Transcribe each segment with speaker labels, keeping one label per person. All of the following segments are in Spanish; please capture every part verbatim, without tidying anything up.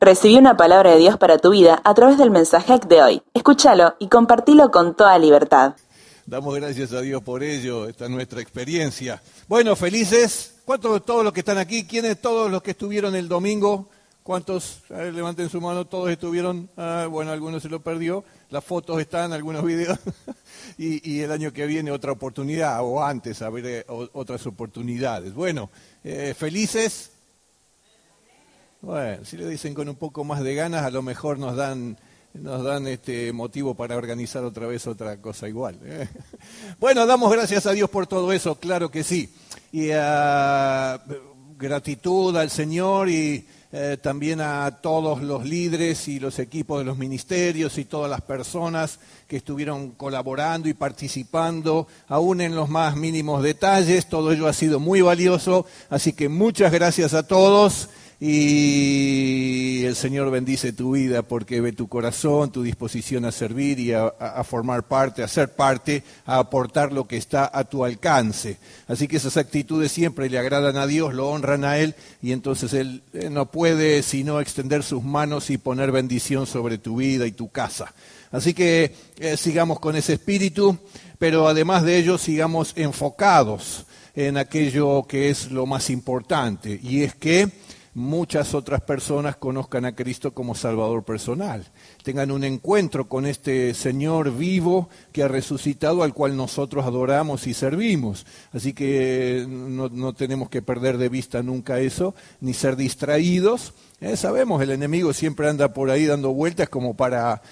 Speaker 1: Recibí una palabra de Dios para tu vida a través del mensaje de hoy. Escúchalo y compartilo con toda libertad.
Speaker 2: Damos gracias a Dios por ello, esta es nuestra experiencia. Bueno, felices. ¿Cuántos de todos los que están aquí? ¿Quiénes todos los que estuvieron el domingo? ¿Cuántos? A ver, levanten su mano, todos estuvieron. Ah, bueno, algunos se lo perdió. Las fotos están, algunos videos. y, y el año que viene otra oportunidad, o antes, haber eh, otras oportunidades. Bueno, eh, felices. Bueno, si le dicen con un poco más de ganas, a lo mejor nos dan nos dan este motivo para organizar otra vez otra cosa igual. ¿eh? Bueno, damos gracias a Dios por todo eso, claro que sí. Y uh, gratitud al Señor y eh, también a todos los líderes y los equipos de los ministerios y todas las personas que estuvieron colaborando y participando, aún en los más mínimos detalles. Todo ello ha sido muy valioso, así que muchas gracias a todos. Y el Señor bendice tu vida porque ve tu corazón, tu disposición a servir y a, a formar parte, a ser parte, a aportar lo que está a tu alcance. Así que esas actitudes siempre le agradan a Dios, lo honran a Él y entonces Él no puede sino extender sus manos y poner bendición sobre tu vida y tu casa. Así que eh, sigamos con ese espíritu, pero además de ello sigamos enfocados en aquello que es lo más importante y es que muchas otras personas conozcan a Cristo como Salvador personal, tengan un encuentro con este Señor vivo que ha resucitado, al cual nosotros adoramos y servimos. Así que no, no tenemos que perder de vista nunca eso, ni ser distraídos. Eh, sabemos, el enemigo siempre anda por ahí dando vueltas como para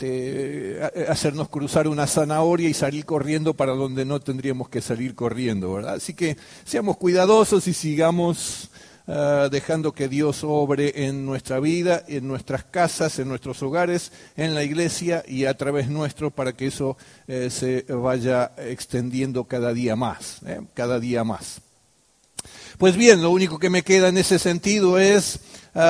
Speaker 2: este, hacernos cruzar una zanahoria y salir corriendo para donde no tendríamos que salir corriendo, ¿verdad? Así que seamos cuidadosos y sigamos Uh, dejando que Dios obre en nuestra vida, en nuestras casas, en nuestros hogares, en la iglesia y a través nuestro para que eso eh, se vaya extendiendo cada día más, eh, cada día más. Pues bien, lo único que me queda en ese sentido es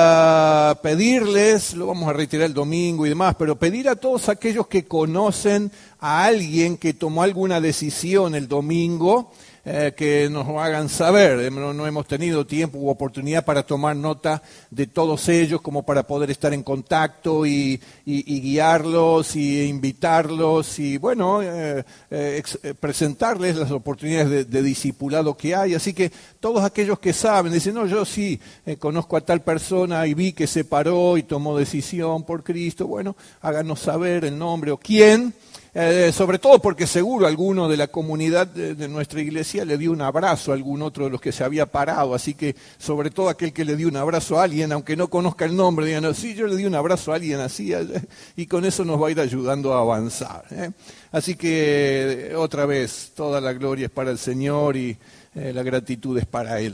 Speaker 2: uh, pedirles, lo vamos a reiterar el domingo y demás, pero pedir a todos aquellos que conocen a alguien que tomó alguna decisión el domingo, Eh, que nos lo hagan saber. No, no hemos tenido tiempo u oportunidad para tomar nota de todos ellos como para poder estar en contacto y, y, y guiarlos y invitarlos y bueno, eh, eh, ex, eh, presentarles las oportunidades de, de discipulado que hay. Así que todos aquellos que saben, dicen, no, yo sí eh, conozco a tal persona y vi que se paró y tomó decisión por Cristo, bueno, háganos saber el nombre o quién. Eh, sobre todo porque seguro alguno de la comunidad de, de nuestra iglesia le dio un abrazo a algún otro de los que se había parado, así que sobre todo aquel que le dio un abrazo a alguien, aunque no conozca el nombre, digan, no, sí, yo le di un abrazo a alguien así, y con eso nos va a ir ayudando a avanzar. ¿eh? Así que otra vez, toda la gloria es para el Señor y eh, la gratitud es para Él.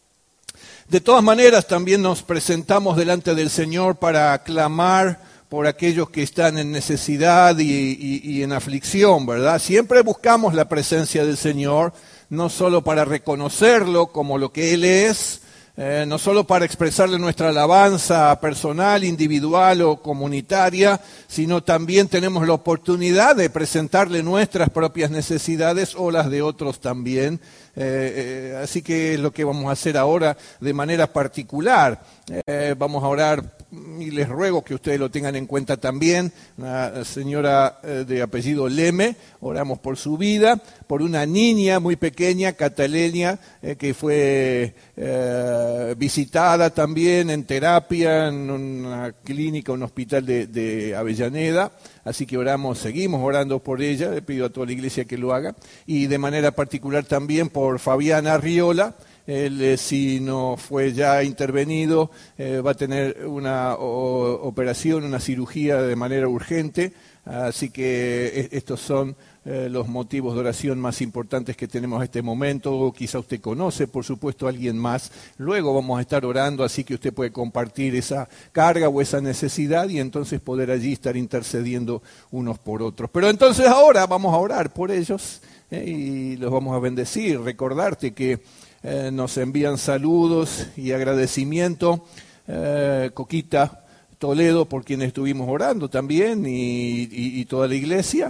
Speaker 2: De todas maneras, también nos presentamos delante del Señor para clamar por aquellos que están en necesidad y, y, y en aflicción, ¿verdad? Siempre buscamos la presencia del Señor, no solo para reconocerlo como lo que Él es, eh, no solo para expresarle nuestra alabanza personal, individual o comunitaria, sino también tenemos la oportunidad de presentarle nuestras propias necesidades o las de otros también. Eh, eh, así que es lo que vamos a hacer ahora de manera particular. Eh, vamos a orar y les ruego que ustedes lo tengan en cuenta también. Una señora eh, de apellido Leme, oramos por su vida, por una niña muy pequeña, Catalina, eh, que fue eh, visitada también en terapia en una clínica, un hospital de, de Avellaneda. Así que oramos, seguimos orando por ella, le pido a toda la iglesia que lo haga. Y de manera particular también por Fabiana Arriola. Él, eh, si no fue ya intervenido, eh, va a tener una o, operación, una cirugía de manera urgente. Así que eh, estos son eh, los motivos de oración más importantes que tenemos en este momento. Quizá usted conoce, por supuesto, a alguien más. Luego vamos a estar orando, así que usted puede compartir esa carga o esa necesidad y entonces poder allí estar intercediendo unos por otros. Pero entonces ahora vamos a orar por ellos eh, y los vamos a bendecir. Recordarte que Eh, nos envían saludos y agradecimiento. Eh, Coquita Toledo, por quien estuvimos orando también, y, y, y toda la iglesia,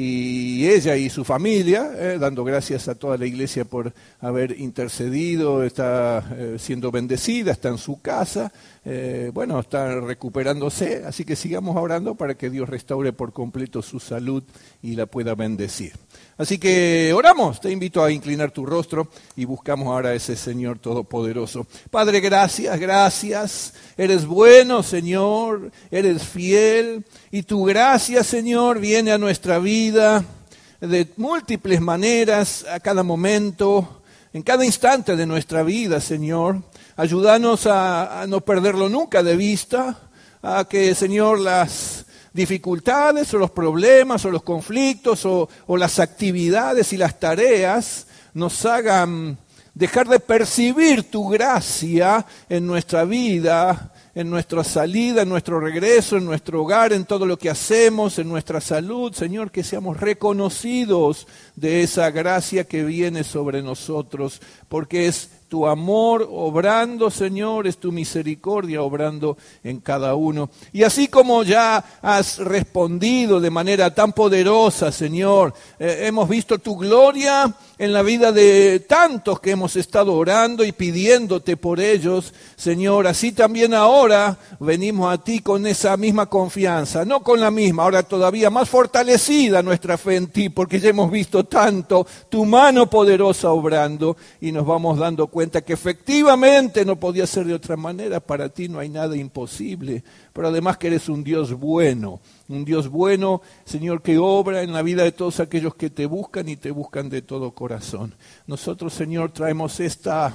Speaker 2: y ella y su familia, eh, dando gracias a toda la iglesia por haber intercedido, está eh, siendo bendecida, está en su casa, eh, bueno, está recuperándose, así que sigamos orando para que Dios restaure por completo su salud y la pueda bendecir. Así que oramos, te invito a inclinar tu rostro y buscamos ahora a ese Señor Todopoderoso. Padre, gracias, gracias, eres bueno, Señor, eres fiel, y tu gracia, Señor, viene a nuestra vida de múltiples maneras, a cada momento, en cada instante de nuestra vida, Señor. Ayúdanos a, a no perderlo nunca de vista, a que, Señor, las dificultades o los problemas o los conflictos o, o las actividades y las tareas nos hagan dejar de percibir tu gracia en nuestra vida, en nuestra salida, en nuestro regreso, en nuestro hogar, en todo lo que hacemos, en nuestra salud. Señor, que seamos reconocidos de esa gracia que viene sobre nosotros, porque es tu amor obrando, Señor, es tu misericordia obrando en cada uno. Y así como ya has respondido de manera tan poderosa, Señor, eh, hemos visto tu gloria en la vida de tantos que hemos estado orando y pidiéndote por ellos, Señor, así también ahora venimos a ti con esa misma confianza, no con la misma, ahora todavía más fortalecida nuestra fe en ti, porque ya hemos visto tanto tu mano poderosa obrando y nos vamos dando cuenta cuenta que efectivamente no podía ser de otra manera. Para ti no hay nada imposible, pero además que eres un Dios bueno, un Dios bueno, Señor, que obra en la vida de todos aquellos que te buscan y te buscan de todo corazón. Nosotros, Señor, traemos esta...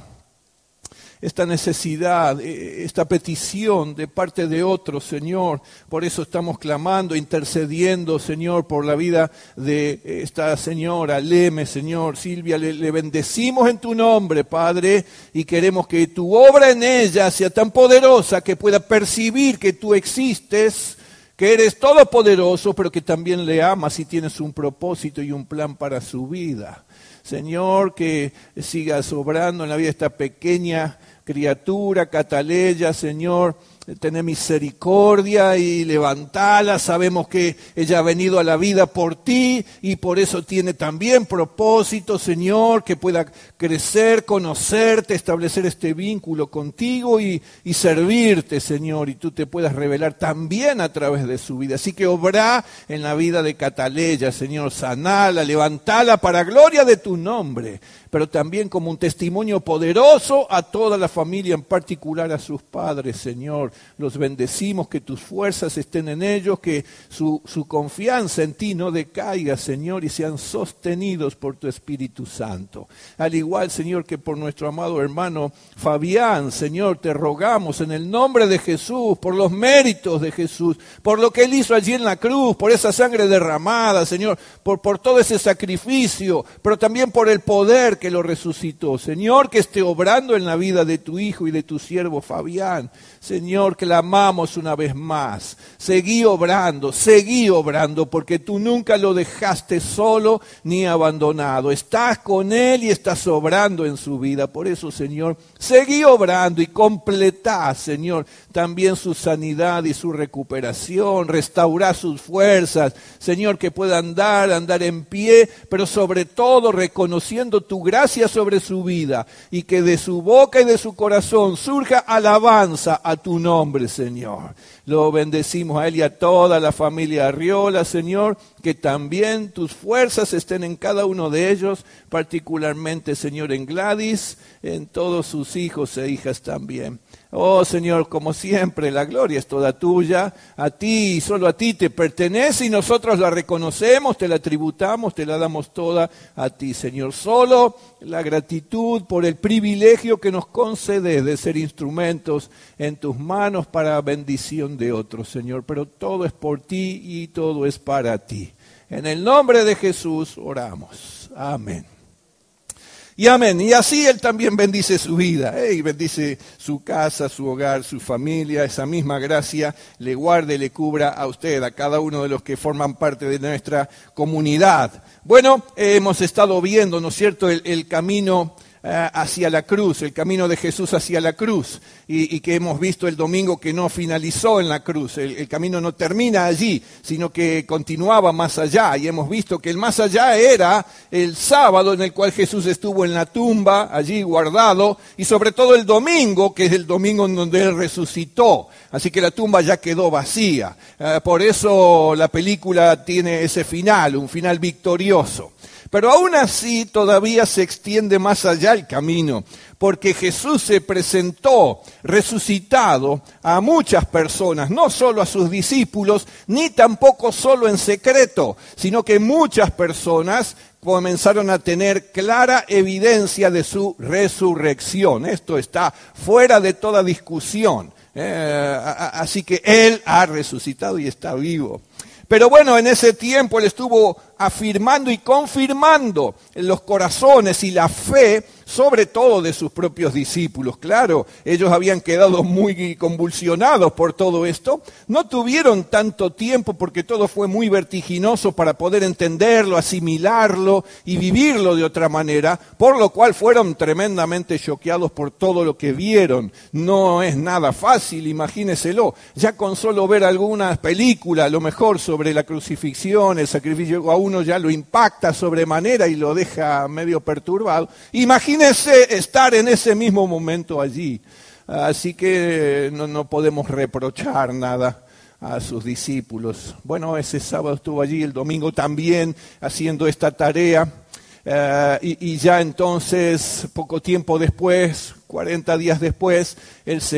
Speaker 2: esta necesidad, esta petición de parte de otros, Señor. Por eso estamos clamando, intercediendo, Señor, por la vida de esta señora, Leme, Señor. Silvia, le, le bendecimos en tu nombre, Padre, y queremos que tu obra en ella sea tan poderosa que pueda percibir que tú existes, que eres todopoderoso, pero que también le amas y tienes un propósito y un plan para su vida. Señor, que sigas obrando en la vida de esta pequeña criatura, Cataleya, Señor, tener misericordia y levantala. Sabemos que ella ha venido a la vida por ti y por eso tiene también propósito, Señor, que pueda crecer, conocerte, establecer este vínculo contigo y, y servirte, Señor, y tú te puedas revelar también a través de su vida. Así que obra en la vida de Cataleya, Señor, sanala, levantala para gloria de tu nombre, pero también como un testimonio poderoso a toda la familia, en particular a sus padres, Señor. Los bendecimos, que tus fuerzas estén en ellos, que su, su confianza en ti no decaiga, Señor, y sean sostenidos por tu Espíritu Santo. Al igual, Señor, que por nuestro amado hermano Fabián, Señor, te rogamos en el nombre de Jesús, por los méritos de Jesús, por lo que Él hizo allí en la cruz, por esa sangre derramada, Señor, por, por todo ese sacrificio, pero también por el poder que lo resucitó. Señor, que esté obrando en la vida de tu hijo y de tu siervo Fabián. Señor, clamamos una vez más. Seguí obrando, seguí obrando, porque tú nunca lo dejaste solo ni abandonado. Estás con él y estás obrando en su vida. Por eso, Señor, seguí obrando y completá, Señor, también su sanidad y su recuperación. Restaurá sus fuerzas, Señor, que pueda andar, andar en pie, pero sobre todo reconociendo tu gracia sobre su vida, y que de su boca y de su corazón surja alabanza a tu nombre, Señor. Lo bendecimos a él y a toda la familia Arriola, Señor, que también tus fuerzas estén en cada uno de ellos, particularmente, Señor, en Gladys, en todos sus hijos e hijas también. Oh, Señor, como siempre, la gloria es toda tuya, a ti y solo a ti te pertenece y nosotros la reconocemos, te la tributamos, te la damos toda a ti, Señor. Solo la gratitud por el privilegio que nos concedes de ser instrumentos en tus manos para bendición de otros, Señor. Pero todo es por ti y todo es para ti. En el nombre de Jesús oramos. Amén. Y amén. Y así Él también bendice su vida, ¿eh? Y bendice su casa, su hogar, su familia. Esa misma gracia le guarde y le cubra a usted, a cada uno de los que forman parte de nuestra comunidad. Bueno, eh, hemos estado viendo, ¿no es cierto?, el, el camino eh, hacia la cruz, el camino de Jesús hacia la cruz, y, y que hemos visto el domingo que no finalizó en la cruz, el, el camino no termina allí, sino que continuaba más allá, y hemos visto que el más allá era el sábado en el cual Jesús estuvo en la tumba, allí guardado, y sobre todo el domingo, que es el domingo en donde Él resucitó, así que la tumba ya quedó vacía, eh, por eso la película tiene ese final, un final victorioso. Pero aún así todavía se extiende más allá el camino, porque Jesús se presentó resucitado a muchas personas, no solo a sus discípulos, ni tampoco solo en secreto, sino que muchas personas comenzaron a tener clara evidencia de su resurrección. Esto está fuera de toda discusión. Eh, así que Él ha resucitado y está vivo. Pero bueno, en ese tiempo Él estuvo afirmando y confirmando en los corazones y la fe, sobre todo de sus propios discípulos. Claro, ellos habían quedado muy convulsionados por todo esto. No tuvieron tanto tiempo porque todo fue muy vertiginoso para poder entenderlo, asimilarlo y vivirlo de otra manera, por lo cual fueron tremendamente choqueados por todo lo que vieron. No es nada fácil, imagíneselo. Ya con solo ver algunas películas, a lo mejor sobre la crucifixión, el sacrificio, a uno ya lo impacta sobremanera y lo deja medio perturbado. Imagínese estar en ese mismo momento allí. Así que no, no podemos reprochar nada a sus discípulos. Bueno, ese sábado estuvo allí, el domingo también, haciendo esta tarea. Uh, y, y ya entonces, poco tiempo después, cuarenta días después, Él se,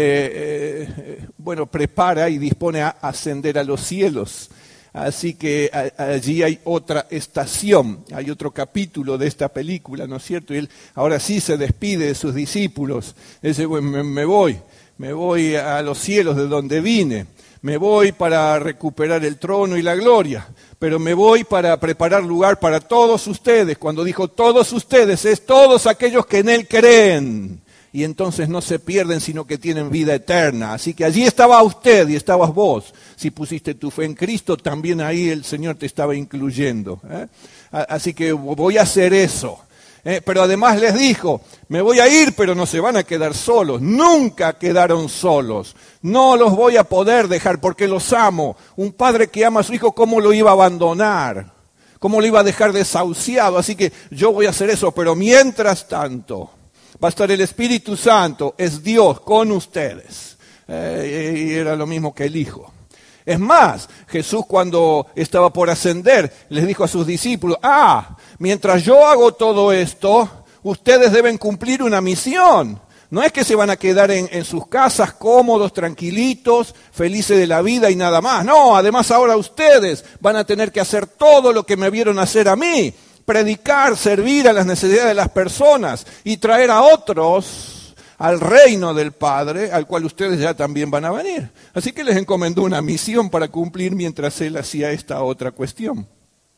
Speaker 2: eh, bueno, prepara y dispone a ascender a los cielos. Así que a, allí hay otra estación, hay otro capítulo de esta película, ¿no es cierto? Y Él ahora sí se despide de sus discípulos. Él dice, bueno, me, me voy, me voy a los cielos de donde vine. Me voy para recuperar el trono y la gloria, pero me voy para preparar lugar para todos ustedes. Cuando dijo todos ustedes, es todos aquellos que en Él creen. Y entonces no se pierden, sino que tienen vida eterna. Así que allí estaba usted y estabas vos. Si pusiste tu fe en Cristo, también ahí el Señor te estaba incluyendo. ¿eh? Así que voy a hacer eso. Eh, pero además les dijo, me voy a ir, pero no se van a quedar solos. Nunca quedaron solos. No los voy a poder dejar porque los amo. Un padre que ama a su hijo, ¿cómo lo iba a abandonar? ¿Cómo lo iba a dejar desahuciado? Así que yo voy a hacer eso, pero mientras tanto va a estar el Espíritu Santo, es Dios con ustedes. Eh, y era lo mismo que el Hijo. Es más, Jesús cuando estaba por ascender, les dijo a sus discípulos, ah, mientras yo hago todo esto, ustedes deben cumplir una misión. No es que se van a quedar en, en sus casas cómodos, tranquilitos, felices de la vida y nada más. No, además ahora ustedes van a tener que hacer todo lo que me vieron hacer a mí. Predicar, servir a las necesidades de las personas y traer a otros al reino del Padre, al cual ustedes ya también van a venir. Así que les encomendó una misión para cumplir mientras Él hacía esta otra cuestión.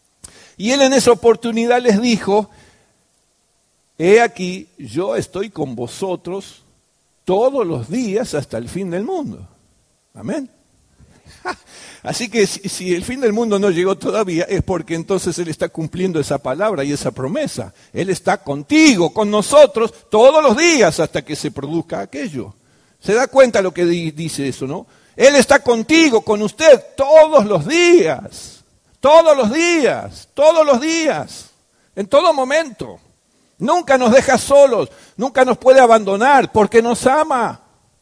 Speaker 2: Y Él en esa oportunidad les dijo, he aquí, yo estoy con vosotros todos los días hasta el fin del mundo. Amén. Así que si, si el fin del mundo no llegó todavía, es porque entonces Él está cumpliendo esa palabra y esa promesa. Él está contigo, con nosotros, todos los días hasta que se produzca aquello. ¿Se da cuenta lo que di, dice eso, no? Él está contigo, con usted, todos los días. Todos los días, todos los días, en todo momento. Nunca nos deja solos, nunca nos puede abandonar, porque nos ama.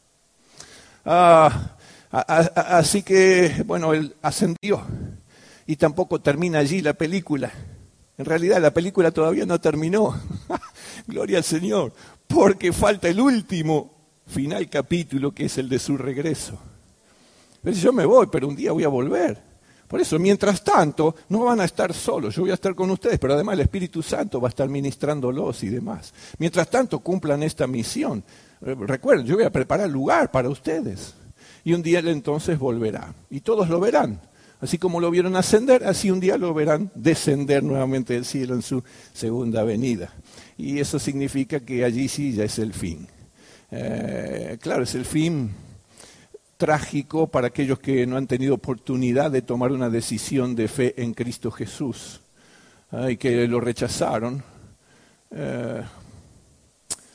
Speaker 2: Ah... Así que, bueno, Él ascendió y tampoco termina allí la película. En realidad la película todavía no terminó. Gloria al Señor, porque falta el último final capítulo que es el de su regreso. Pero yo me voy, pero un día voy a volver. Por eso, mientras tanto, no van a estar solos. Yo voy a estar con ustedes, pero además el Espíritu Santo va a estar ministrándolos y demás. Mientras tanto, cumplan esta misión. Recuerden, yo voy a preparar lugar para ustedes. Y un día Él entonces volverá. Y todos lo verán. Así como lo vieron ascender, así un día lo verán descender nuevamente del cielo en su segunda venida. Y eso significa que allí sí ya es el fin. Eh, claro, es el fin trágico para aquellos que no han tenido oportunidad de tomar una decisión de fe en Cristo Jesús. Eh, y que lo rechazaron. Eh,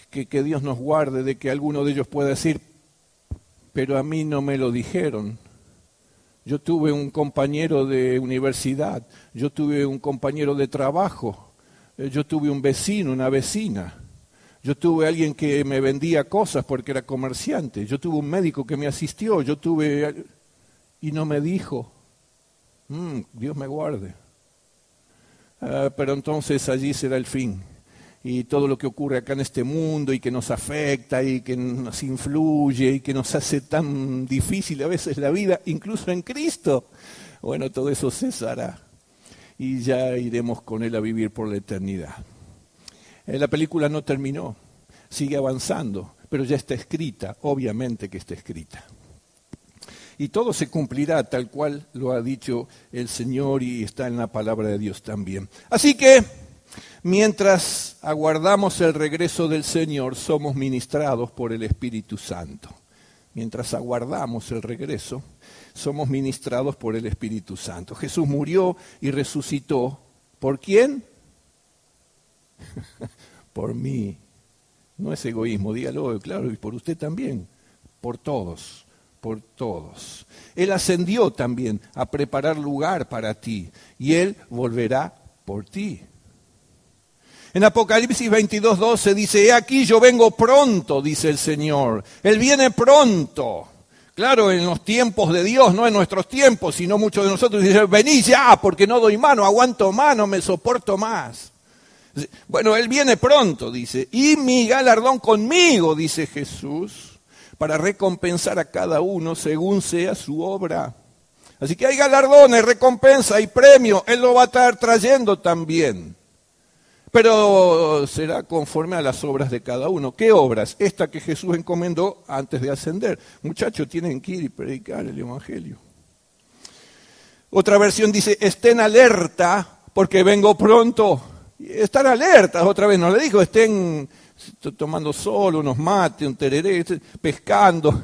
Speaker 2: que, que Dios nos guarde de que alguno de ellos pueda decir, pero a mí no me lo dijeron. Yo tuve un compañero de universidad, yo tuve un compañero de trabajo, yo tuve un vecino, una vecina, yo tuve alguien que me vendía cosas porque era comerciante, yo tuve un médico que me asistió, yo tuve... y no me dijo, mm, Dios me guarde. Ah, pero entonces allí será el fin. Y todo lo que ocurre acá en este mundo y que nos afecta y que nos influye y que nos hace tan difícil a veces la vida, incluso en Cristo, bueno, todo eso cesará y ya iremos con Él a vivir por la eternidad. Eh, la película no terminó, sigue avanzando, pero ya está escrita, obviamente que está escrita. Y todo se cumplirá tal cual lo ha dicho el Señor y está en la palabra de Dios también. Así que, mientras aguardamos el regreso del Señor, somos ministrados por el Espíritu Santo. Mientras aguardamos el regreso, somos ministrados por el Espíritu Santo. Jesús murió y resucitó. ¿Por quién? Por mí. No es egoísmo, dígalo, claro, y por usted también. Por todos. Por todos. Él ascendió también a preparar lugar para ti y Él volverá por ti. En Apocalipsis veintidós doce dice, he aquí yo vengo pronto, dice el Señor. Él viene pronto. Claro, en los tiempos de Dios, no en nuestros tiempos, sino muchos de nosotros dicen, vení ya, porque no doy mano, aguanto más, no me soporto más. Bueno, Él viene pronto, dice, y mi galardón conmigo, dice Jesús, para recompensar a cada uno según sea su obra. Así que hay galardones, recompensa y premio, Él lo va a estar trayendo también. Pero será conforme a las obras de cada uno. ¿Qué obras? Esta que Jesús encomendó antes de ascender. Muchachos, tienen que ir y predicar el Evangelio. Otra versión dice, estén alerta porque vengo pronto. Estar alertas, otra vez nos le dijo, estén tomando sol, unos mates, un tereré, pescando.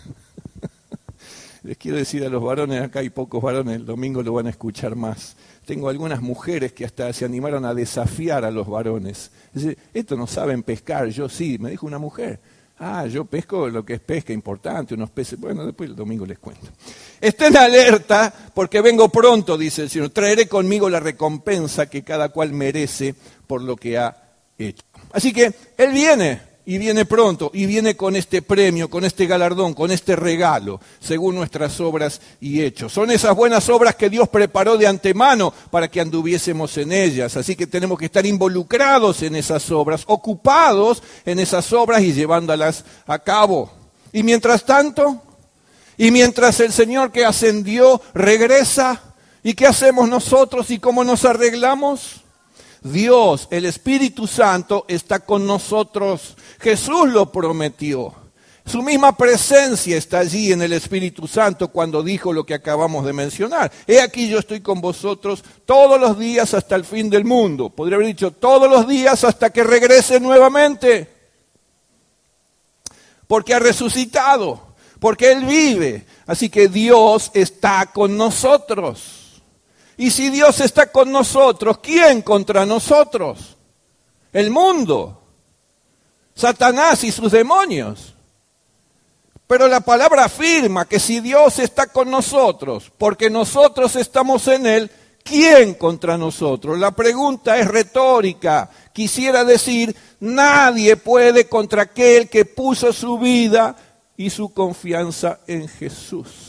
Speaker 2: Les quiero decir a los varones, acá hay pocos varones, el domingo lo van a escuchar más. Tengo algunas mujeres que hasta se animaron a desafiar a los varones. Dice, estos no saben pescar, yo sí, me dijo una mujer. Ah, yo pesco lo que es pesca importante, unos peces. Bueno, después el domingo les cuento. Estén alerta porque vengo pronto, dice el Señor. Traeré conmigo la recompensa que cada cual merece por lo que ha hecho. Así que Él viene, y viene pronto, y viene con este premio, con este galardón, con este regalo, según nuestras obras y hechos. Son esas buenas obras que Dios preparó de antemano para que anduviésemos en ellas. Así que tenemos que estar involucrados en esas obras, ocupados en esas obras y llevándolas a cabo. Y mientras tanto, y mientras el Señor que ascendió regresa, ¿y qué hacemos nosotros y cómo nos arreglamos? Dios, el Espíritu Santo, está con nosotros. Jesús lo prometió. Su misma presencia está allí en el Espíritu Santo cuando dijo lo que acabamos de mencionar. He aquí yo estoy con vosotros todos los días hasta el fin del mundo. Podría haber dicho todos los días hasta que regrese nuevamente. Porque ha resucitado, porque Él vive. Así que Dios está con nosotros. Y si Dios está con nosotros, ¿quién contra nosotros? El mundo, Satanás y sus demonios. Pero la palabra afirma que si Dios está con nosotros, porque nosotros estamos en Él, ¿quién contra nosotros? La pregunta es retórica. Quisiera decir, nadie puede contra aquel que puso su vida y su confianza en Jesús.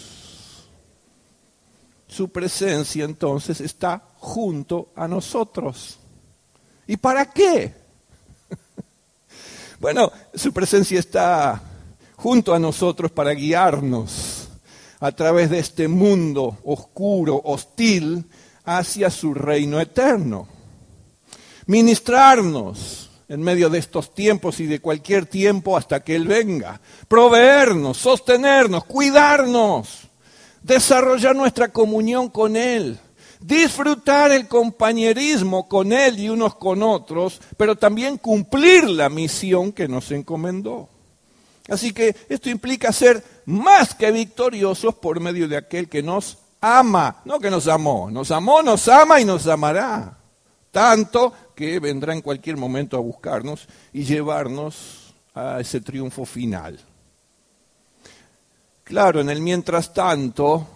Speaker 2: Su presencia entonces está junto a nosotros. ¿Y para qué? Bueno, su presencia está junto a nosotros para guiarnos a través de este mundo oscuro, hostil, hacia su reino eterno. Ministrarnos en medio de estos tiempos y de cualquier tiempo hasta que Él venga. Proveernos, sostenernos, cuidarnos. Desarrollar nuestra comunión con Él, disfrutar el compañerismo con Él y unos con otros, pero también cumplir la misión que nos encomendó. Así que esto implica ser más que victoriosos por medio de aquel que nos ama, no que nos amó, nos amó, nos ama y nos amará, tanto que vendrá en cualquier momento a buscarnos y llevarnos a ese triunfo final. Claro, en el mientras tanto,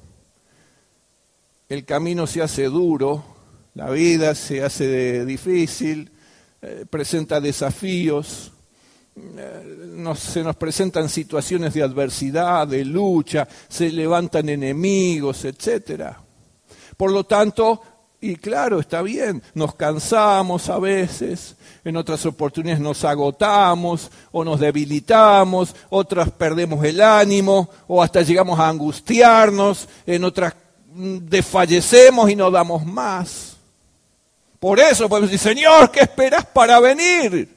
Speaker 2: el camino se hace duro, la vida se hace difícil, eh, presenta desafíos, eh, nos, se nos presentan situaciones de adversidad, de lucha, se levantan enemigos, etcétera. Por lo tanto, y claro, está bien, nos cansamos a veces, en otras oportunidades nos agotamos o nos debilitamos, otras perdemos el ánimo o hasta llegamos a angustiarnos, en otras desfallecemos y no damos más. Por eso podemos decir, Señor, ¿qué esperas para venir?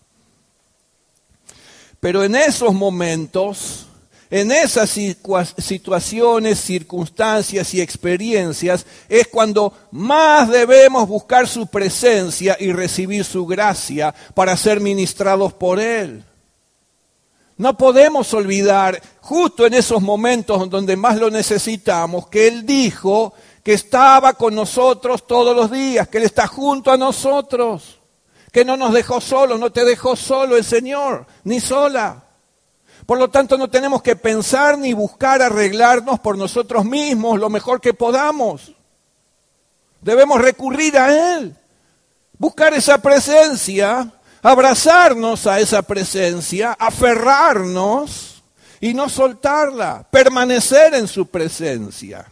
Speaker 2: Pero en esos momentos, en esas situaciones, circunstancias y experiencias, es cuando más debemos buscar su presencia y recibir su gracia para ser ministrados por Él. No podemos olvidar, justo en esos momentos donde más lo necesitamos, que Él dijo que estaba con nosotros todos los días, que Él está junto a nosotros, que no nos dejó solos, no te dejó solo el Señor, ni sola. Por lo tanto, no tenemos que pensar ni buscar arreglarnos por nosotros mismos lo mejor que podamos. Debemos recurrir a Él, buscar esa presencia, abrazarnos a esa presencia, aferrarnos y no soltarla, permanecer en su presencia.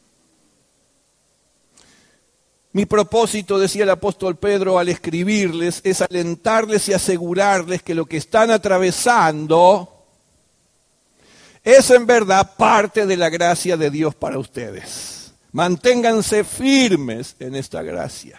Speaker 2: Mi propósito, decía el apóstol Pedro al escribirles, es alentarles y asegurarles que lo que están atravesando es en verdad parte de la gracia de Dios para ustedes. Manténganse firmes en esta gracia.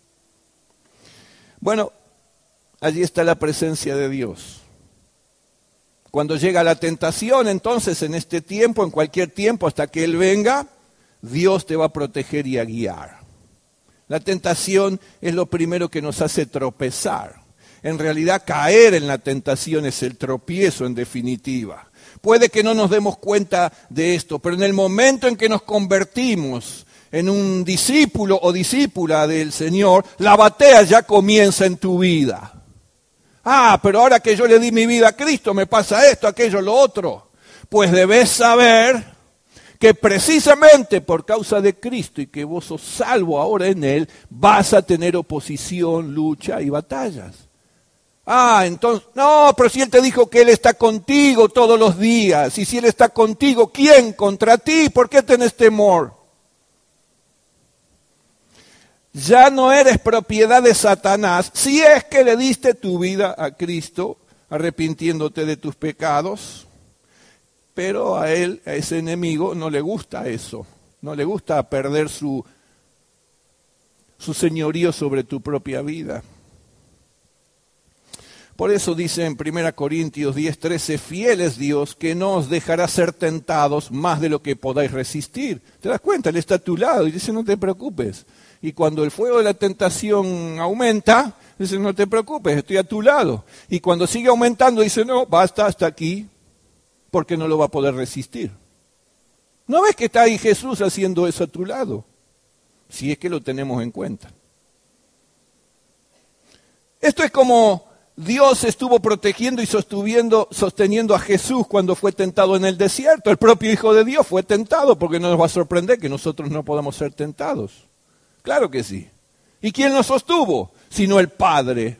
Speaker 2: Bueno, allí está la presencia de Dios. Cuando llega la tentación, entonces en este tiempo, en cualquier tiempo, hasta que Él venga, Dios te va a proteger y a guiar. La tentación es lo primero que nos hace tropezar. En realidad, caer en la tentación es el tropiezo en definitiva. Puede que no nos demos cuenta de esto, pero en el momento en que nos convertimos en un discípulo o discípula del Señor, la batalla ya comienza en tu vida. Ah, pero ahora que yo le di mi vida a Cristo, me pasa esto, aquello, lo otro. Pues debes saber que precisamente por causa de Cristo y que vos sos salvo ahora en Él, vas a tener oposición, lucha y batallas. Ah, entonces, no, pero si Él te dijo que Él está contigo todos los días, y si Él está contigo, ¿quién contra ti? ¿Por qué tenés temor? Ya no eres propiedad de Satanás, si es que le diste tu vida a Cristo, arrepintiéndote de tus pecados, pero a él, a ese enemigo, no le gusta eso, no le gusta perder su, su señorío sobre tu propia vida. Por eso dice en primera Corintios diez trece, fiel es Dios que no os dejará ser tentados más de lo que podáis resistir. ¿Te das cuenta? Él está a tu lado y dice, no te preocupes. Y cuando el fuego de la tentación aumenta, dice, no te preocupes, estoy a tu lado. Y cuando sigue aumentando, dice, no, basta hasta aquí, porque no lo va a poder resistir. ¿No ves que está ahí Jesús haciendo eso a tu lado? Si es que lo tenemos en cuenta. Esto es como Dios estuvo protegiendo y sosteniendo, sosteniendo a Jesús cuando fue tentado en el desierto. El propio Hijo de Dios fue tentado, porque no nos va a sorprender que nosotros no podamos ser tentados. Claro que sí. ¿Y quién nos sostuvo? Sino el Padre.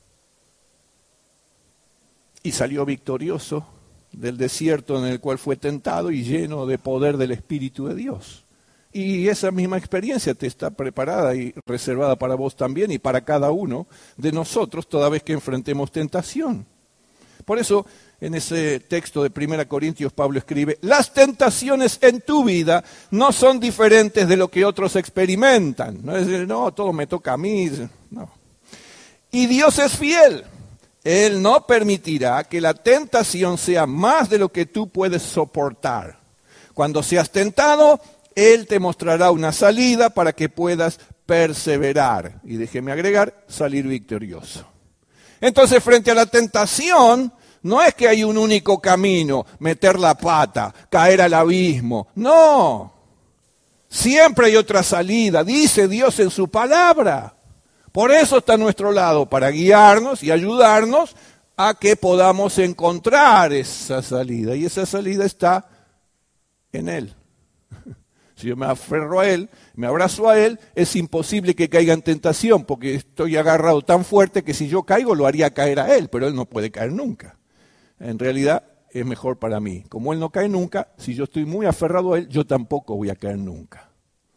Speaker 2: Y salió victorioso del desierto en el cual fue tentado y lleno de poder del Espíritu de Dios. Y esa misma experiencia te está preparada y reservada para vos también y para cada uno de nosotros toda vez que enfrentemos tentación. Por eso, en ese texto de primera Corintios, Pablo escribe, las tentaciones en tu vida no son diferentes de lo que otros experimentan. No es decir, no, todo me toca a mí. No. Y Dios es fiel. Él no permitirá que la tentación sea más de lo que tú puedes soportar. Cuando seas tentado, Él te mostrará una salida para que puedas perseverar. Y déjeme agregar, salir victorioso. Entonces, frente a la tentación, no es que hay un único camino, meter la pata, caer al abismo. No. Siempre hay otra salida, dice Dios en su palabra. Por eso está a nuestro lado, para guiarnos y ayudarnos a que podamos encontrar esa salida. Y esa salida está en Él. Si yo me aferro a Él, me abrazo a Él, es imposible que caiga en tentación, porque estoy agarrado tan fuerte que si yo caigo lo haría caer a Él, pero Él no puede caer nunca. En realidad es mejor para mí. Como Él no cae nunca, si yo estoy muy aferrado a Él, yo tampoco voy a caer nunca.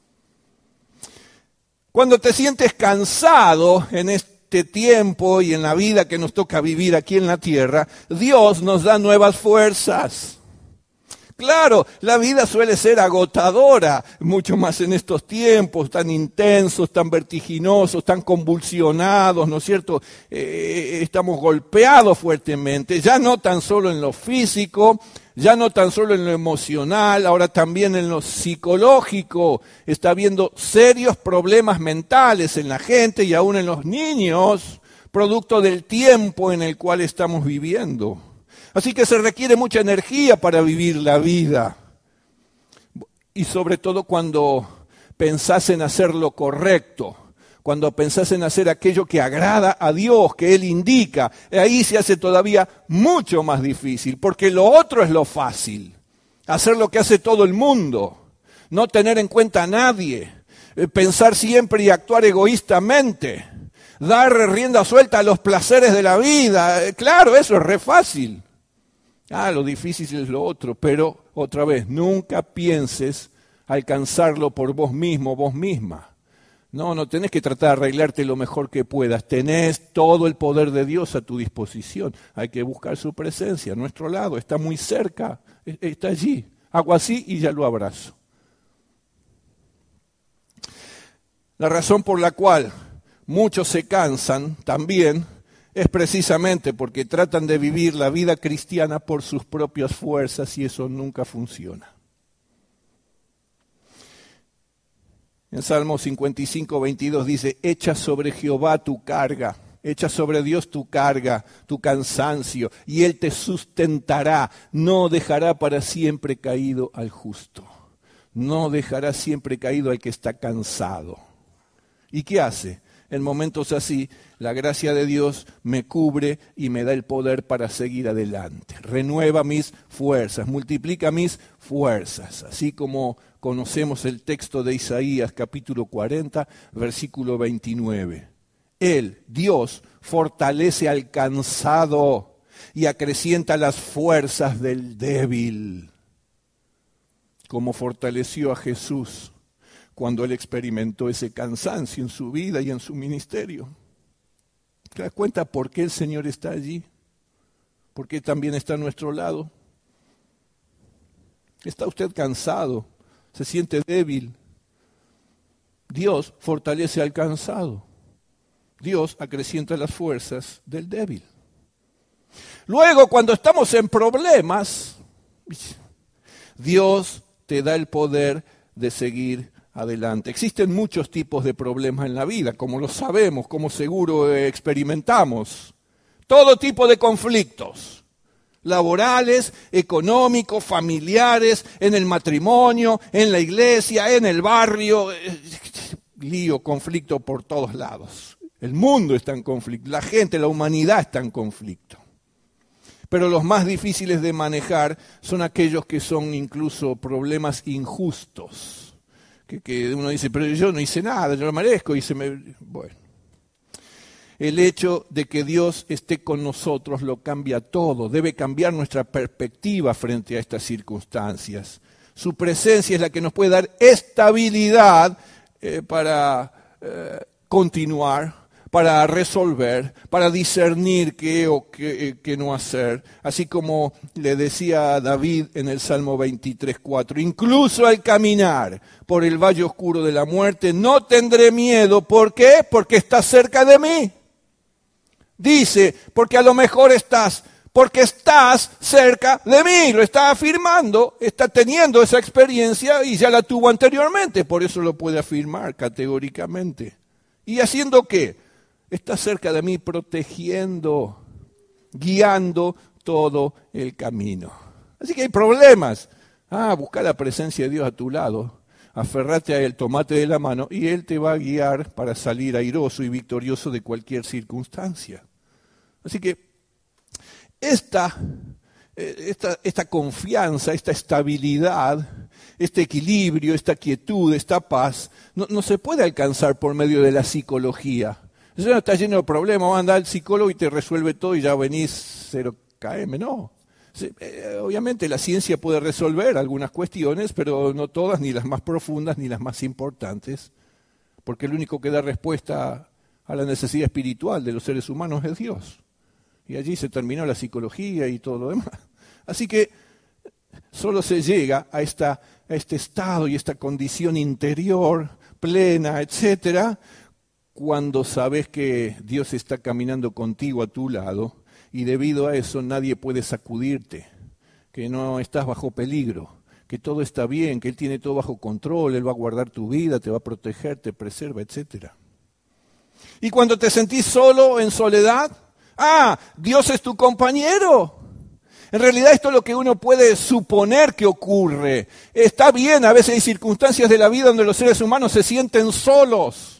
Speaker 2: Cuando te sientes cansado en este tiempo y en la vida que nos toca vivir aquí en la tierra, Dios nos da nuevas fuerzas. Claro, la vida suele ser agotadora, mucho más en estos tiempos tan intensos, tan vertiginosos, tan convulsionados, ¿no es cierto? Eh, estamos golpeados fuertemente, ya no tan solo en lo físico, ya no tan solo en lo emocional, ahora también en lo psicológico. Está habiendo serios problemas mentales en la gente y aún en los niños, producto del tiempo en el cual estamos viviendo. Así que se requiere mucha energía para vivir la vida. Y sobre todo cuando pensás en hacer lo correcto, cuando pensás en hacer aquello que agrada a Dios, que Él indica, ahí se hace todavía mucho más difícil, porque lo otro es lo fácil. Hacer lo que hace todo el mundo, no tener en cuenta a nadie, pensar siempre y actuar egoístamente, dar rienda suelta a los placeres de la vida. Claro, eso es re fácil. Ah, lo difícil es lo otro, pero otra vez, nunca pienses alcanzarlo por vos mismo, vos misma. No, no tenés que tratar de arreglarte lo mejor que puedas. Tenés todo el poder de Dios a tu disposición. Hay que buscar su presencia a nuestro lado, está muy cerca, está allí. Hago así y ya lo abrazo. La razón por la cual muchos se cansan también es precisamente porque tratan de vivir la vida cristiana por sus propias fuerzas y eso nunca funciona. En Salmo cincuenta y cinco, veintidós dice, echa sobre Jehová tu carga, echa sobre Dios tu carga, tu cansancio, y Él te sustentará, no dejará para siempre caído al justo, no dejará siempre caído al que está cansado. ¿Y qué hace? En momentos así, la gracia de Dios me cubre y me da el poder para seguir adelante. Renueva mis fuerzas, multiplica mis fuerzas. Así como conocemos el texto de Isaías, capítulo cuarenta, versículo veintinueve. Él, Dios, fortalece al cansado y acrecienta las fuerzas del débil. Como fortaleció a Jesús cuando Él experimentó ese cansancio en su vida y en su ministerio. ¿Te das cuenta por qué el Señor está allí? ¿Por qué también está a nuestro lado? ¿Está usted cansado? ¿Se siente débil? Dios fortalece al cansado. Dios acrecienta las fuerzas del débil. Luego, cuando estamos en problemas, Dios te da el poder de seguir adelante. Existen muchos tipos de problemas en la vida, como lo sabemos, como seguro experimentamos. Todo tipo de conflictos, laborales, económicos, familiares, en el matrimonio, en la iglesia, en el barrio. Lío, conflicto por todos lados. El mundo está en conflicto, la gente, la humanidad está en conflicto. Pero los más difíciles de manejar son aquellos que son incluso problemas injustos. Que, que uno dice, pero yo no hice nada, yo lo merezco, y se me... Bueno, el hecho de que Dios esté con nosotros lo cambia todo, debe cambiar nuestra perspectiva frente a estas circunstancias. Su presencia es la que nos puede dar estabilidad eh, para eh, continuar, para resolver, para discernir qué o qué, eh, qué no hacer. Así como le decía David en el Salmo veintitrés, cuatro, incluso al caminar por el valle oscuro de la muerte, no tendré miedo. ¿Por qué? Porque estás cerca de mí. Dice, porque a lo mejor estás, porque estás cerca de mí. Lo está afirmando, está teniendo esa experiencia y ya la tuvo anteriormente. Por eso lo puede afirmar categóricamente. ¿Y haciendo qué? Está cerca de mí, protegiendo, guiando todo el camino. Así que hay problemas. Ah, busca la presencia de Dios a tu lado. Aferrate a Él, tomate de la mano y Él te va a guiar para salir airoso y victorioso de cualquier circunstancia. Así que esta, esta, esta confianza, esta estabilidad, este equilibrio, esta quietud, esta paz, no, no se puede alcanzar por medio de la psicología. Eso no está lleno de problemas, va a andar al psicólogo y te resuelve todo y ya venís cero K M, no. Obviamente la ciencia puede resolver algunas cuestiones, pero no todas, ni las más profundas, ni las más importantes, porque el único que da respuesta a la necesidad espiritual de los seres humanos es Dios. Y allí se terminó la psicología y todo lo demás. Así que solo se llega a, esta, a este estado y esta condición interior plena, etcétera, cuando sabes que Dios está caminando contigo a tu lado, y debido a eso nadie puede sacudirte, que no estás bajo peligro, que todo está bien, que Él tiene todo bajo control, Él va a guardar tu vida, te va a proteger, te preserva, etcétera. Y cuando te sentís solo, en soledad, ¡ah! Dios es tu compañero. En realidad esto es lo que uno puede suponer que ocurre. Está bien, a veces hay circunstancias de la vida donde los seres humanos se sienten solos.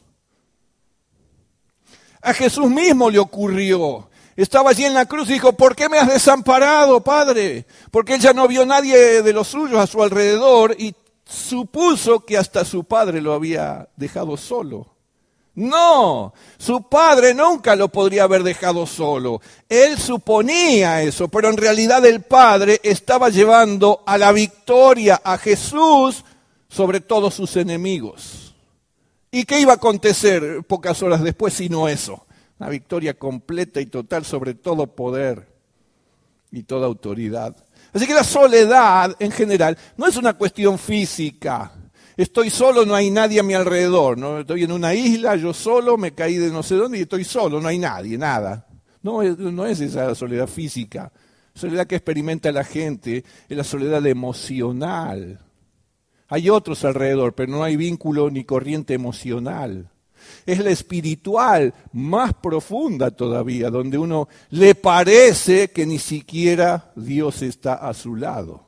Speaker 2: A Jesús mismo le ocurrió. Estaba allí en la cruz y dijo, ¿por qué me has desamparado, Padre? Porque Él ya no vio nadie de los suyos a su alrededor y supuso que hasta su Padre lo había dejado solo. No, su Padre nunca lo podría haber dejado solo. Él suponía eso, pero en realidad el Padre estaba llevando a la victoria a Jesús sobre todos sus enemigos. ¿Y qué iba a acontecer pocas horas después sino eso? Una victoria completa y total sobre todo poder y toda autoridad. Así que la soledad en general no es una cuestión física. Estoy solo, no hay nadie a mi alrededor. ¿No? Estoy en una isla, yo solo, me caí de no sé dónde y estoy solo, no hay nadie, nada. No, no es esa soledad física. La soledad que experimenta la gente es la soledad emocional. Hay otros alrededor, pero no hay vínculo ni corriente emocional. Es la espiritual, más profunda todavía, donde uno le parece que ni siquiera Dios está a su lado.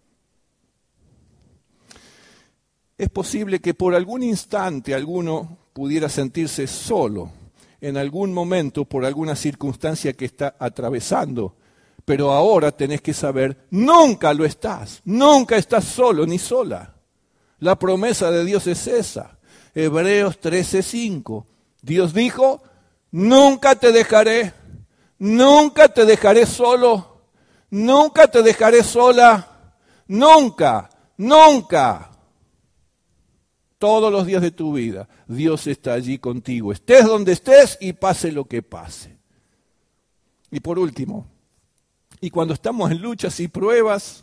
Speaker 2: Es posible que por algún instante alguno pudiera sentirse solo en algún momento por alguna circunstancia que está atravesando, pero ahora tenés que saber, nunca lo estás, nunca estás solo ni sola. La promesa de Dios es esa. Hebreos trece cinco. Dios dijo, nunca te dejaré, nunca te dejaré solo, nunca te dejaré sola, nunca, nunca. Todos los días de tu vida, Dios está allí contigo, estés donde estés y pase lo que pase. Y por último, y cuando estamos en luchas y pruebas,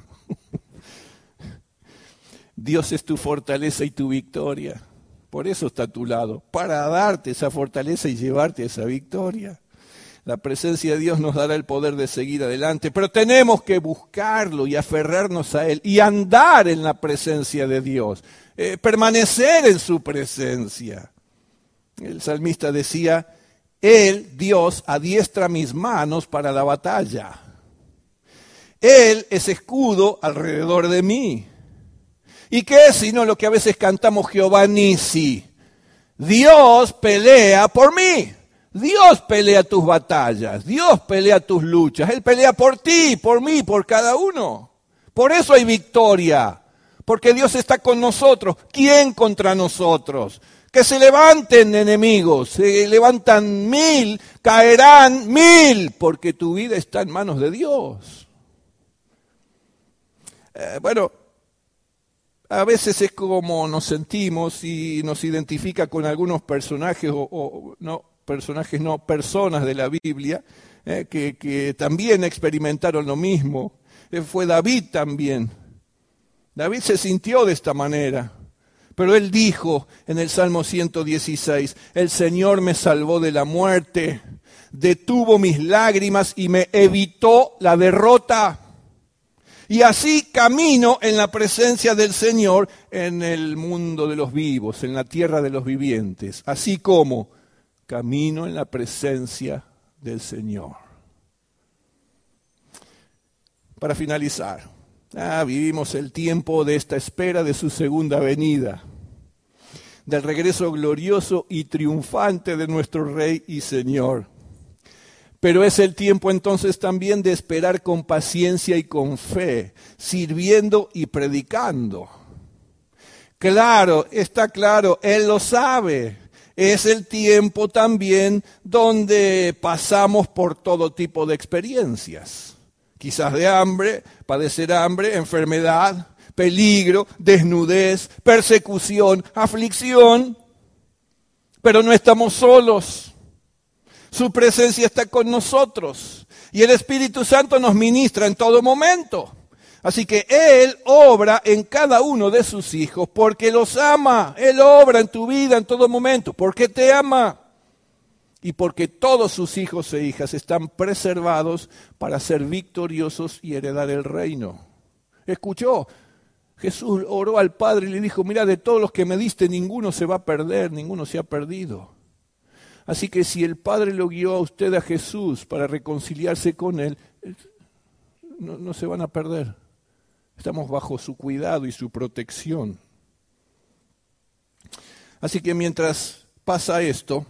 Speaker 2: Dios es tu fortaleza y tu victoria. Por eso está a tu lado, para darte esa fortaleza y llevarte a esa victoria. La presencia de Dios nos dará el poder de seguir adelante, pero tenemos que buscarlo y aferrarnos a Él y andar en la presencia de Dios, eh, permanecer en su presencia. El salmista decía, Él, Dios, adiestra mis manos para la batalla. Él es escudo alrededor de mí. ¿Y qué es sino lo que a veces cantamos Jehová Nisi? Dios pelea por mí. Dios pelea tus batallas. Dios pelea tus luchas. Él pelea por ti, por mí, por cada uno. Por eso hay victoria. Porque Dios está con nosotros. ¿Quién contra nosotros? Que se levanten enemigos. Se levantan mil, caerán mil. Porque tu vida está en manos de Dios. Eh, bueno... A veces es como nos sentimos y nos identifica con algunos personajes, o, o no, personajes no, personas de la Biblia, eh, que, que también experimentaron lo mismo. Eh, fue David también. David se sintió de esta manera, pero él dijo en el Salmo ciento dieciséis, el Señor me salvó de la muerte, detuvo mis lágrimas y me evitó la derrota. Y así camino en la presencia del Señor en el mundo de los vivos, en la tierra de los vivientes. Así como camino en la presencia del Señor. Para finalizar, ah, vivimos el tiempo de esta espera de su segunda venida, del regreso glorioso y triunfante de nuestro Rey y Señor. Pero es el tiempo entonces también de esperar con paciencia y con fe, sirviendo y predicando. Claro, está claro, Él lo sabe. Es el tiempo también donde pasamos por todo tipo de experiencias. Quizás de hambre, padecer hambre, enfermedad, peligro, desnudez, persecución, aflicción. Pero no estamos solos. Su presencia está con nosotros. Y el Espíritu Santo nos ministra en todo momento. Así que Él obra en cada uno de sus hijos porque los ama. Él obra en tu vida en todo momento porque te ama. Y porque todos sus hijos e hijas están preservados para ser victoriosos y heredar el reino. ¿Escuchó? Jesús oró al Padre y le dijo, mira, de todos los que me diste, ninguno se va a perder, ninguno se ha perdido. Así que si el Padre lo guió a usted a Jesús para reconciliarse con Él, no, no se van a perder. Estamos bajo su cuidado y su protección. Así que mientras pasa esto,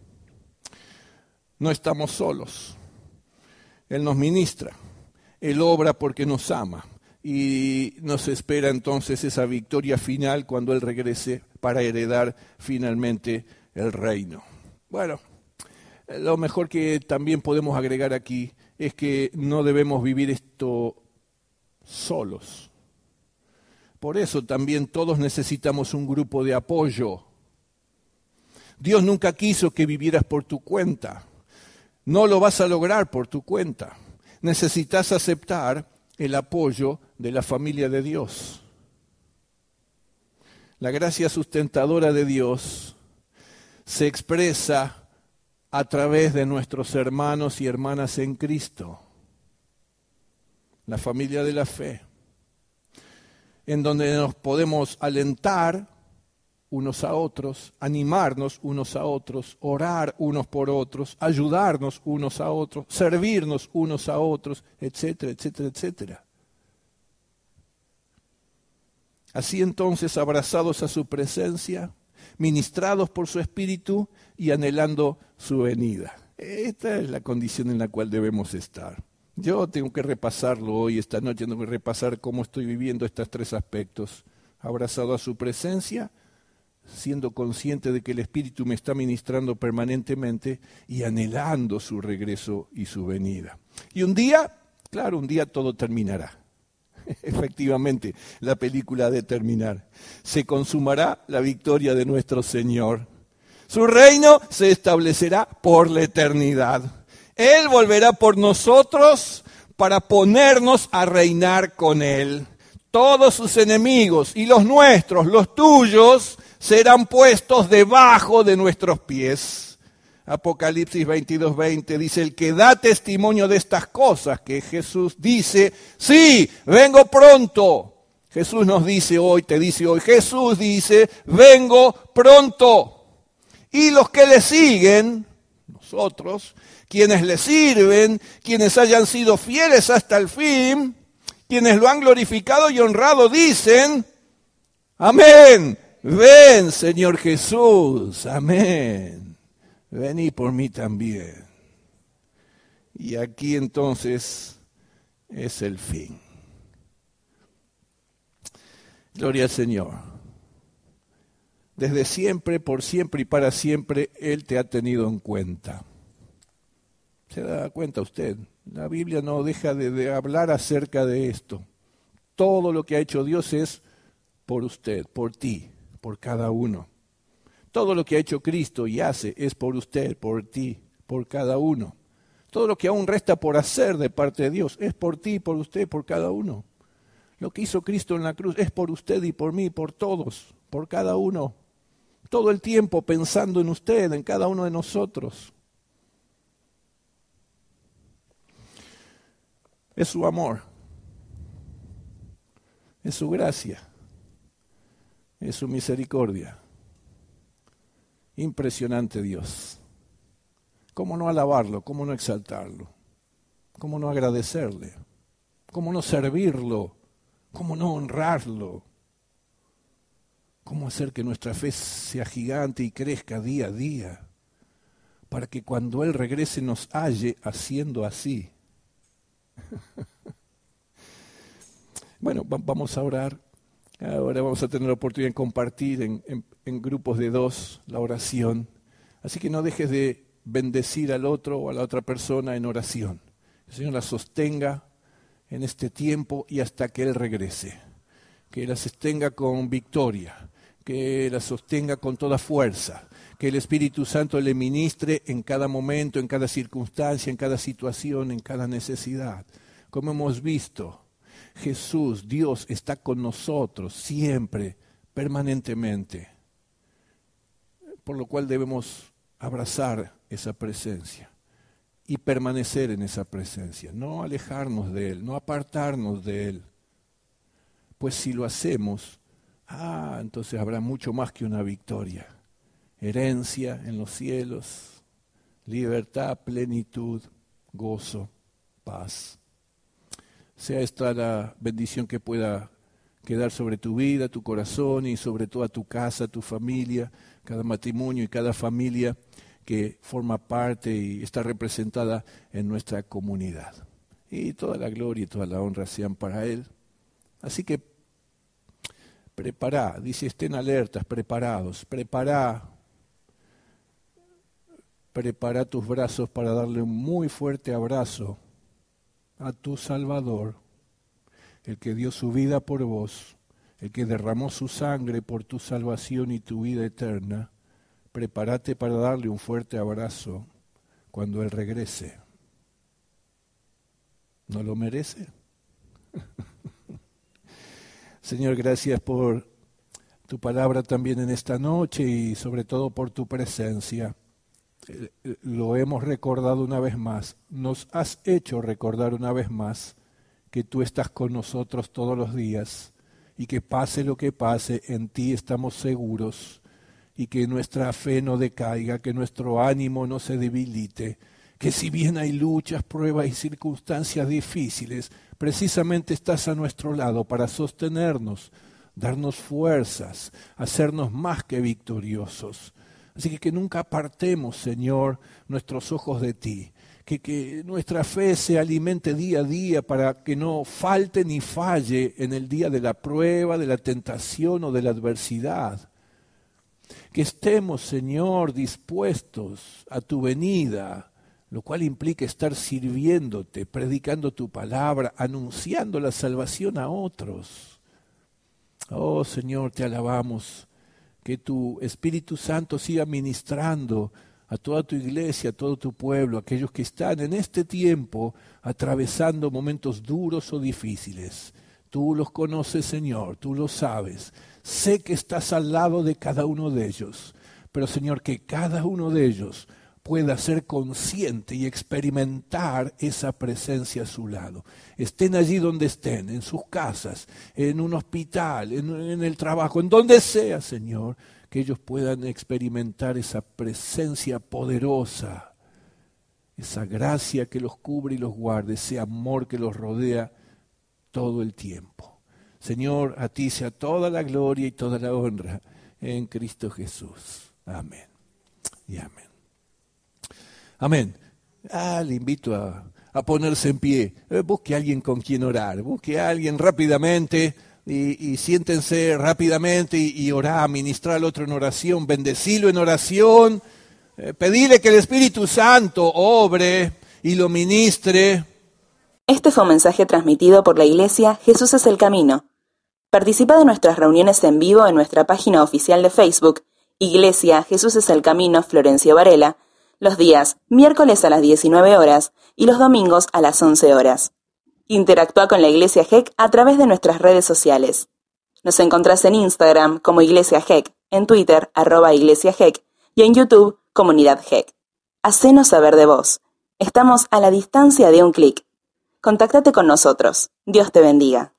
Speaker 2: no estamos solos. Él nos ministra, Él obra porque nos ama y nos espera entonces esa victoria final cuando Él regrese para heredar finalmente el reino. Bueno, lo mejor que también podemos agregar aquí es que no debemos vivir esto solos. Por eso también todos necesitamos un grupo de apoyo. Dios nunca quiso que vivieras por tu cuenta. No lo vas a lograr por tu cuenta. Necesitas aceptar el apoyo de la familia de Dios. La gracia sustentadora de Dios se expresa a través de nuestros hermanos y hermanas en Cristo. La familia de la fe, en donde nos podemos alentar unos a otros, animarnos unos a otros, orar unos por otros, ayudarnos unos a otros, servirnos unos a otros, etcétera, etcétera, etcétera. Así entonces, abrazados a su presencia, ministrados por su Espíritu y anhelando su venida. Esta es la condición en la cual debemos estar. Yo tengo que repasarlo hoy, esta noche, tengo que repasar cómo estoy viviendo estos tres aspectos. Abrazado a su presencia, siendo consciente de que el Espíritu me está ministrando permanentemente y anhelando su regreso y su venida. Y un día, claro, un día todo terminará. Efectivamente, la película ha de terminar. Se consumará la victoria de nuestro Señor. Su reino se establecerá por la eternidad. Él volverá por nosotros para ponernos a reinar con Él. Todos sus enemigos y los nuestros, los tuyos, serán puestos debajo de nuestros pies. Apocalipsis veintidós veinte dice, el que da testimonio de estas cosas, que Jesús dice, sí, vengo pronto. Jesús nos dice hoy, te dice hoy, Jesús dice, vengo pronto. Y los que le siguen, nosotros, quienes le sirven, quienes hayan sido fieles hasta el fin, quienes lo han glorificado y honrado, dicen, amén, ven Señor Jesús, amén, vení por mí también. Y aquí entonces es el fin. Gloria al Señor. Desde siempre, por siempre y para siempre, Él te ha tenido en cuenta. ¿Se da cuenta usted? La Biblia no deja de, de hablar acerca de esto. Todo lo que ha hecho Dios es por usted, por ti, por cada uno. Todo lo que ha hecho Cristo y hace es por usted, por ti, por cada uno. Todo lo que aún resta por hacer de parte de Dios es por ti, por usted, por cada uno. Lo que hizo Cristo en la cruz es por usted y por mí, por todos, por cada uno. Todo el tiempo pensando en usted, en cada uno de nosotros. Es su amor, es su gracia, es su misericordia. Impresionante Dios. ¿Cómo no alabarlo? ¿Cómo no exaltarlo? ¿Cómo no agradecerle? ¿Cómo no servirlo? ¿Cómo no honrarlo? ¿Cómo hacer que nuestra fe sea gigante y crezca día a día? para que cuando Él regrese nos halle haciendo así. Bueno, va, vamos a orar. Ahora vamos a tener la oportunidad de compartir en, en, en grupos de dos la oración. Así que no dejes de bendecir al otro o a la otra persona en oración. El Señor la sostenga en este tiempo y hasta que Él regrese. Que la sostenga con victoria, que la sostenga con toda fuerza, que el Espíritu Santo le ministre en cada momento, en cada circunstancia, en cada situación, en cada necesidad. Como hemos visto, Jesús, Dios, está con nosotros siempre, permanentemente, por lo cual debemos abrazar esa presencia y permanecer en esa presencia, no alejarnos de Él, no apartarnos de Él. Pues si lo hacemos, ah, entonces habrá mucho más que una victoria. Herencia en los cielos, libertad, plenitud, gozo, paz. Sea esta la bendición que pueda quedar sobre tu vida, tu corazón y sobre toda tu casa, tu familia, cada matrimonio y cada familia que forma parte y está representada en nuestra comunidad. Y toda la gloria y toda la honra sean para Él. Así que prepará, dice, estén alertas, preparados, prepará, prepará tus brazos para darle un muy fuerte abrazo a tu Salvador, el que dio su vida por vos, el que derramó su sangre por tu salvación y tu vida eterna. Prepárate para darle un fuerte abrazo cuando Él regrese. ¿No lo merece? Señor, gracias por tu palabra también en esta noche y sobre todo por tu presencia. Lo hemos recordado una vez más, nos has hecho recordar una vez más que tú estás con nosotros todos los días y que pase lo que pase, en ti estamos seguros y que nuestra fe no decaiga, que nuestro ánimo no se debilite, que si bien hay luchas, pruebas y circunstancias difíciles, precisamente estás a nuestro lado para sostenernos, darnos fuerzas, hacernos más que victoriosos. Así que que nunca apartemos, Señor, nuestros ojos de ti, que, que nuestra fe se alimente día a día para que no falte ni falle en el día de la prueba, de la tentación o de la adversidad. Que estemos, Señor, dispuestos a tu venida, lo cual implica estar sirviéndote, predicando tu palabra, anunciando la salvación a otros. Oh, Señor, te alabamos. Que tu Espíritu Santo siga ministrando a toda tu iglesia, a todo tu pueblo, a aquellos que están en este tiempo atravesando momentos duros o difíciles. Tú los conoces, Señor, tú lo sabes. Sé que estás al lado de cada uno de ellos, pero, Señor, que cada uno de ellos pueda ser consciente y experimentar esa presencia a su lado. Estén allí donde estén, en sus casas, en un hospital, en, en el trabajo, en donde sea, Señor, que ellos puedan experimentar esa presencia poderosa, esa gracia que los cubre y los guarda, ese amor que los rodea todo el tiempo. Señor, a ti sea toda la gloria y toda la honra en Cristo Jesús. Amén y amén. Amén. Ah, le invito a, a ponerse en pie. Eh, busque a alguien con quien orar. Busque a alguien rápidamente y, y siéntense rápidamente y, y orá, ministrar al otro en oración, bendecilo en oración, eh, pedirle que el Espíritu Santo obre y lo ministre.
Speaker 1: Este fue un mensaje transmitido por la Iglesia Jesús es el Camino. Participa de nuestras reuniones en vivo en nuestra página oficial de Facebook, Iglesia Jesús es el Camino Florencio Varela, los días miércoles a las diecinueve horas y los domingos a las once horas. Interactúa con la Iglesia G E C a través de nuestras redes sociales. Nos encontrás en Instagram como Iglesia G E C, en Twitter arroba Iglesia G E C y en YouTube Comunidad G E C. Hacenos saber de vos. Estamos a la distancia de un clic. Contáctate con nosotros. Dios te bendiga.